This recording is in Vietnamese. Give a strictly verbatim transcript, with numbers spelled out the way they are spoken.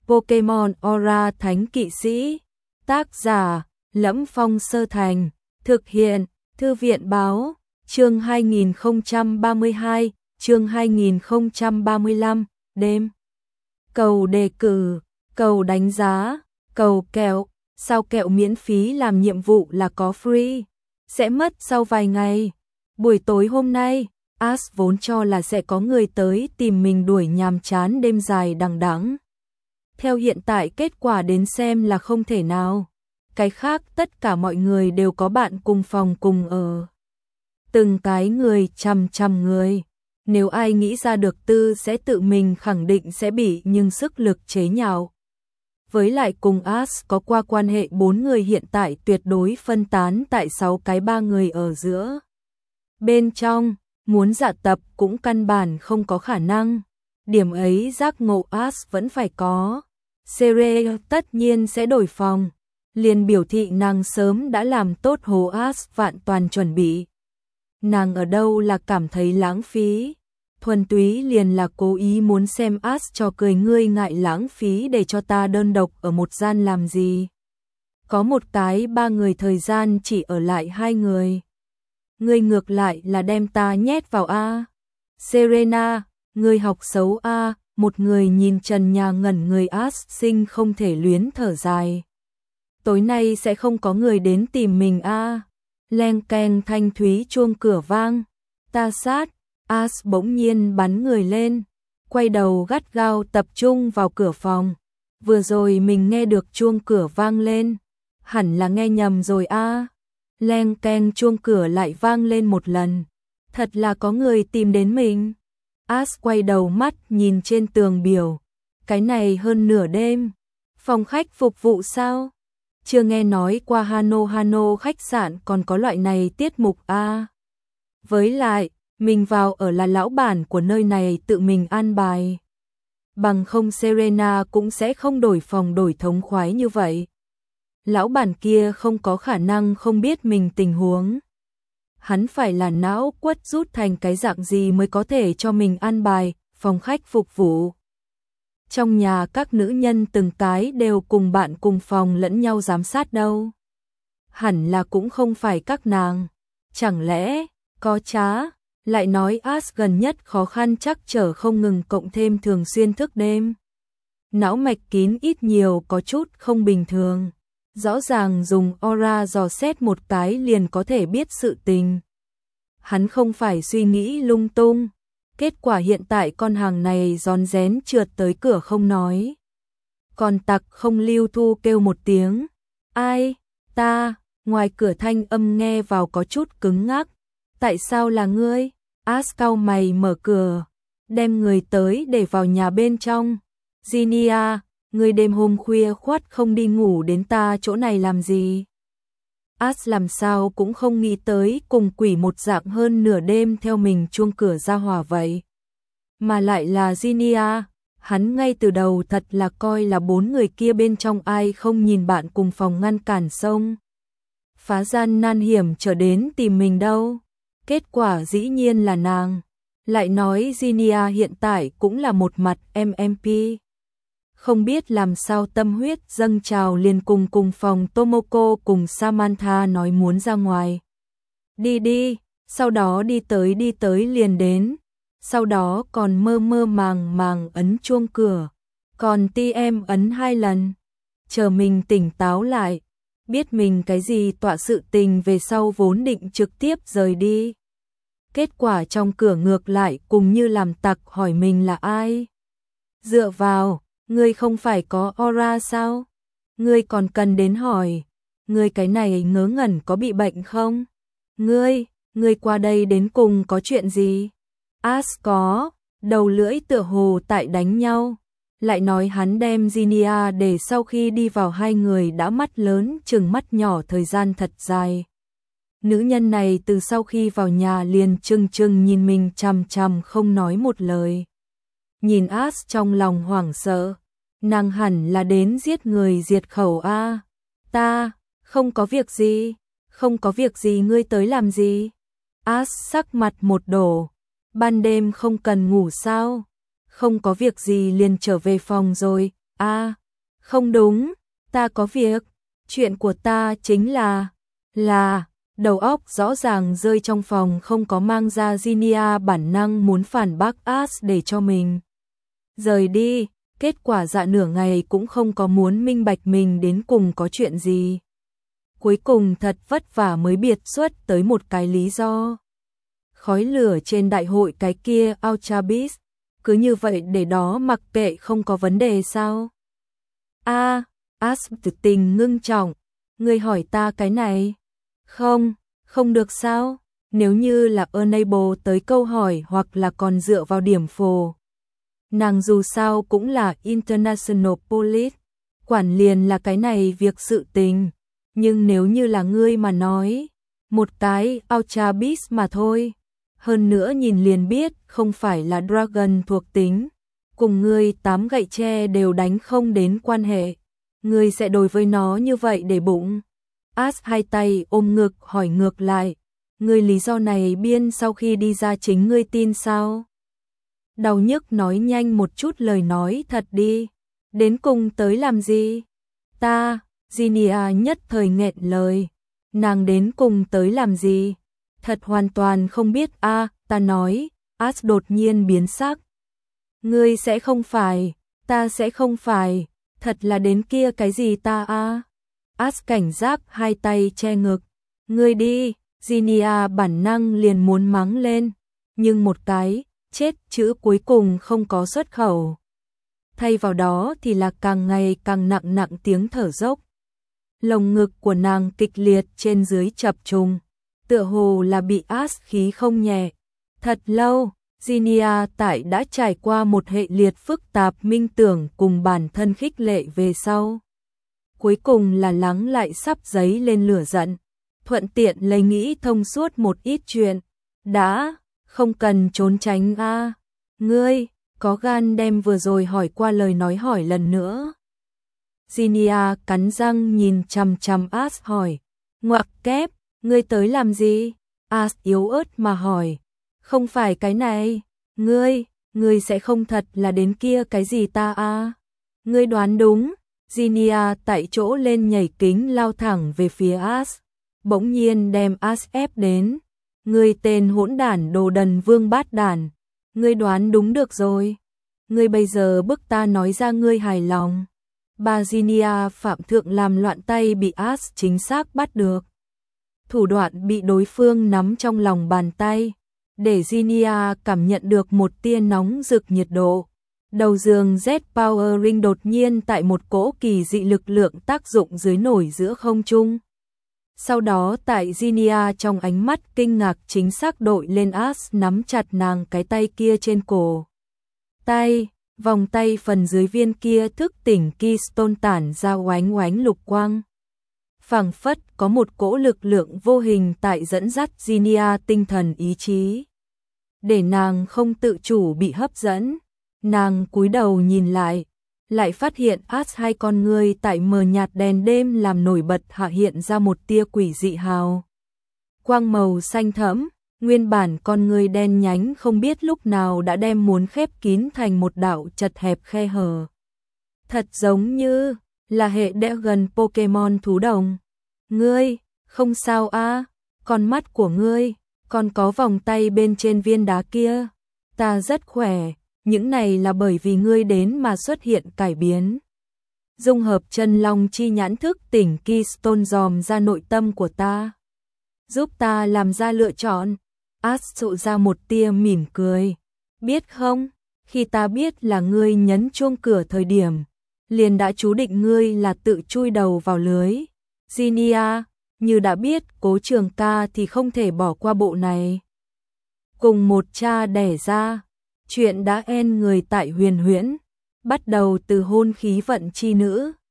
Pokemon Aura Thánh Kỵ Sĩ. Tác giả: Lẫm Phong Sơ Thành. Thực hiện: Thư viện báo. Chương hai nghìn không trăm ba mươi hai, chương hai nghìn không trăm ba mươi lăm, đêm. Cầu đề cử, cầu đánh giá, cầu kẹo. Sao kẹo miễn phí làm nhiệm vụ là có free? Sẽ mất sau vài ngày. Buổi tối hôm nay, Ash vốn cho là sẽ có người tới tìm mình đuổi nhàm chán đêm dài đằng đẵng. Theo hiện tại kết quả đến xem là không thể nào. Cái khác tất cả mọi người đều có bạn cùng phòng cùng ở. Từng cái người chằm chằm người. Nếu ai nghĩ ra được tư sẽ tự mình khẳng định sẽ bị nhưng sức lực chế nhạo. Với lại cùng Ash có qua quan hệ bốn người hiện tại tuyệt đối phân tán tại sáu cái ba người ở giữa. Bên trong, muốn dạ tập cũng căn bản không có khả năng. Điểm ấy giác ngộ Ash vẫn phải có. Sere tất nhiên sẽ đổi phòng. Liền biểu thị nàng sớm đã làm tốt hồ Ash vạn toàn chuẩn bị. Nàng ở đâu là cảm thấy lãng phí. Thuần túy liền là cố ý muốn xem Ash cho cười, ngươi ngại lãng phí để cho ta đơn độc ở một gian làm gì. Có một cái ba người thời gian chỉ ở lại hai người. Ngươi ngược lại là đem ta nhét vào A. Serena, ngươi học xấu A. Một người nhìn trần nhà ngẩn người Ash sinh không thể luyến thở dài. Tối nay sẽ không có người đến tìm mình A. Leng keng thanh thúy chuông cửa vang. Ta sát. Ash bỗng nhiên bắn người lên, quay đầu gắt gao tập trung vào cửa phòng. Vừa rồi mình nghe được chuông cửa vang lên, hẳn là nghe nhầm rồi a. À. Leng keng chuông cửa lại vang lên một lần. Thật là có người tìm đến mình. Ash quay đầu mắt nhìn trên tường biểu. Cái này hơn nửa đêm. Phòng khách phục vụ sao? Chưa nghe nói qua Hano Hano khách sạn còn có loại này tiết mục a. À. Với lại mình vào ở là lão bản của nơi này tự mình an bài. Bằng không Serena cũng sẽ không đổi phòng đổi thống khoái như vậy. Lão bản kia không có khả năng không biết mình tình huống. Hắn phải là não quất rút thành cái dạng gì mới có thể cho mình an bài phòng khách phục vụ. Trong nhà các nữ nhân từng cái đều cùng bạn cùng phòng lẫn nhau giám sát đâu. Hẳn là cũng không phải các nàng. Chẳng lẽ có trá? Lại nói Ash gần nhất khó khăn chắc trở không ngừng cộng thêm thường xuyên thức đêm. Não mạch kín ít nhiều có chút không bình thường. Rõ ràng dùng aura dò xét một cái liền có thể biết sự tình. Hắn không phải suy nghĩ lung tung. Kết quả hiện tại con hàng này rón rén trượt tới cửa không nói. Còn tặc không lưu thu kêu một tiếng. Ai? Ta? Ngoài cửa thanh âm nghe vào có chút cứng ngắc. Tại sao là ngươi? Ash cau mày mở cửa, đem người tới để vào nhà bên trong. Ginia, ngươi đêm hôm khuya khoắt không đi ngủ đến ta chỗ này làm gì? Ash làm sao cũng không nghĩ tới cùng quỷ một dạng hơn nửa đêm theo mình chuông cửa ra hòa vậy. Mà lại là Ginia, hắn ngay từ đầu thật là coi là bốn người kia bên trong ai không nhìn bạn cùng phòng ngăn cản sông. Phá gian nan hiểm trở đến tìm mình đâu. Kết quả dĩ nhiên là nàng. Lại nói Ginia hiện tại cũng là một mặt em em pê. Không biết làm sao tâm huyết dâng trào liền cùng cùng phòng Tomoko cùng Samantha nói muốn ra ngoài. Đi đi, sau đó đi tới đi tới liền đến. Sau đó còn mơ mơ màng màng ấn chuông cửa. Còn ti em ấn hai lần. Chờ mình tỉnh táo lại. Biết mình cái gì tọa sự tình về sau vốn định trực tiếp rời đi. Kết quả trong cửa ngược lại cùng như làm tặc hỏi mình là ai. Dựa vào, ngươi không phải có aura sao? Ngươi còn cần đến hỏi. Ngươi cái này ngớ ngẩn có bị bệnh không? Ngươi, ngươi qua đây đến cùng có chuyện gì? Ash có, đầu lưỡi tựa hồ tại đánh nhau. Lại nói hắn đem Ginia để sau khi đi vào hai người đã mắt lớn chừng mắt nhỏ thời gian thật dài. Nữ nhân này từ sau khi vào nhà liền trừng trừng nhìn mình chằm chằm không nói một lời. Nhìn Ash trong lòng hoảng sợ, nàng hẳn là đến giết người diệt khẩu a. À, ta, không có việc gì, không có việc gì ngươi tới làm gì? Ash sắc mặt một đổ, ban đêm không cần ngủ sao? Không có việc gì liền trở về phòng rồi, À, không đúng, ta có việc, chuyện của ta chính là, là, đầu óc rõ ràng rơi trong phòng không có mang ra Ginia bản năng muốn phản bác As để cho mình rời đi, kết quả dạ nửa ngày cũng không có muốn minh bạch mình đến cùng có chuyện gì. Cuối cùng thật vất vả mới biệt xuất tới một cái lý do. Khói lửa trên đại hội cái kia Ultrabis, cứ như vậy để đó mặc kệ không có vấn đề sao? A, As tự tình ngưng trọng, ngươi hỏi ta cái này? Không, không được sao? Nếu như là enable tới câu hỏi hoặc là còn dựa vào điểm phổ. Nàng dù sao cũng là International Police, quản liền là cái này việc sự tình. Nhưng nếu như là ngươi mà nói, một cái Ultrabis mà thôi. Hơn nữa nhìn liền biết không phải là Dragon thuộc tính. Cùng ngươi tám gậy tre đều đánh không đến quan hệ. Ngươi sẽ đối với nó như vậy để bụng. As hai tay ôm ngực hỏi ngược lại. Ngươi lý do này biên sau khi đi ra chính ngươi tin sao? Đau nhức nói nhanh một chút lời nói thật đi. Đến cùng tới làm gì? Ta, Ginia nhất thời nghẹn lời. Nàng đến cùng tới làm gì? Thật hoàn toàn không biết a à, ta nói, As đột nhiên biến sắc. Ngươi sẽ không phải, ta sẽ không phải, thật là đến kia cái gì ta a à? As cảnh giác hai tay che ngực. Ngươi đi, Ginia bản năng liền muốn mắng lên, nhưng một cái, chết chữ cuối cùng không có xuất khẩu. Thay vào đó thì là càng ngày càng nặng nặng tiếng thở dốc. Lồng ngực của nàng kịch liệt trên dưới chập trùng, tựa hồ là bị As khí không nhẹ. Thật lâu, Ginia tại đã trải qua một hệ liệt phức tạp minh tưởng cùng bản thân khích lệ về sau. Cuối cùng là lắng lại sắp giấy lên lửa giận, thuận tiện lấy nghĩ thông suốt một ít chuyện. Đã, không cần trốn tránh a à. Ngươi, có gan đem vừa rồi hỏi qua lời nói hỏi lần nữa. Ginia cắn răng nhìn chằm chằm As hỏi. Ngoặc kép, ngươi tới làm gì? As yếu ớt mà hỏi. Không phải cái này, ngươi, ngươi sẽ không thật là đến kia cái gì ta à? Ngươi đoán đúng. Ginia tại chỗ lên nhảy kính lao thẳng về phía As. Bỗng nhiên đem As ép đến. Ngươi tên hỗn đản đồ đần vương bát đản. Ngươi đoán đúng được rồi. Ngươi bây giờ bức ta nói ra ngươi hài lòng. Bà Ginia phạm thượng làm loạn tay bị As chính xác bắt được. Thủ đoạn bị đối phương nắm trong lòng bàn tay. Để Ginia cảm nhận được một tia nóng rực nhiệt độ. Đầu giường Z Power Ring đột nhiên tại một cỗ kỳ dị lực lượng tác dụng dưới nổi giữa không trung. Sau đó tại Ginia trong ánh mắt kinh ngạc chính xác đội lên As nắm chặt nàng cái tay kia trên cổ. Tay, vòng tay phần dưới viên kia thức tỉnh Keystone tản ra oánh oánh lục quang. Phảng phất có một cỗ lực lượng vô hình tại dẫn dắt Ginia tinh thần ý chí. Để nàng không tự chủ bị hấp dẫn. Nàng cúi đầu nhìn lại, lại phát hiện As hai con ngươi tại mờ nhạt đèn đêm làm nổi bật hạ hiện ra một tia quỷ dị hào quang màu xanh thẫm, nguyên bản con ngươi đen nhánh không biết lúc nào đã đem muốn khép kín thành một đạo chật hẹp khe hở. Thật giống như là hệ đẽ gần Pokemon thú đồng. Ngươi, không sao a, à? Con mắt của ngươi, còn có vòng tay bên trên viên đá kia. Ta rất khỏe. Những này là bởi vì ngươi đến mà xuất hiện cải biến. Dung hợp chân long chi nhãn thức tỉnh Keystone dòm ra nội tâm của ta. Giúp ta làm ra lựa chọn. As dụ ra một tia mỉm cười. Biết không, khi ta biết là ngươi nhấn chuông cửa thời điểm, liền đã chú định ngươi là tự chui đầu vào lưới. Ginia, như đã biết Cố Trường Ca thì không thể bỏ qua bộ này. Cùng một cha đẻ ra. Chuyện đã en người tại huyền huyễn, bắt đầu từ hôn khí vận chi nữ,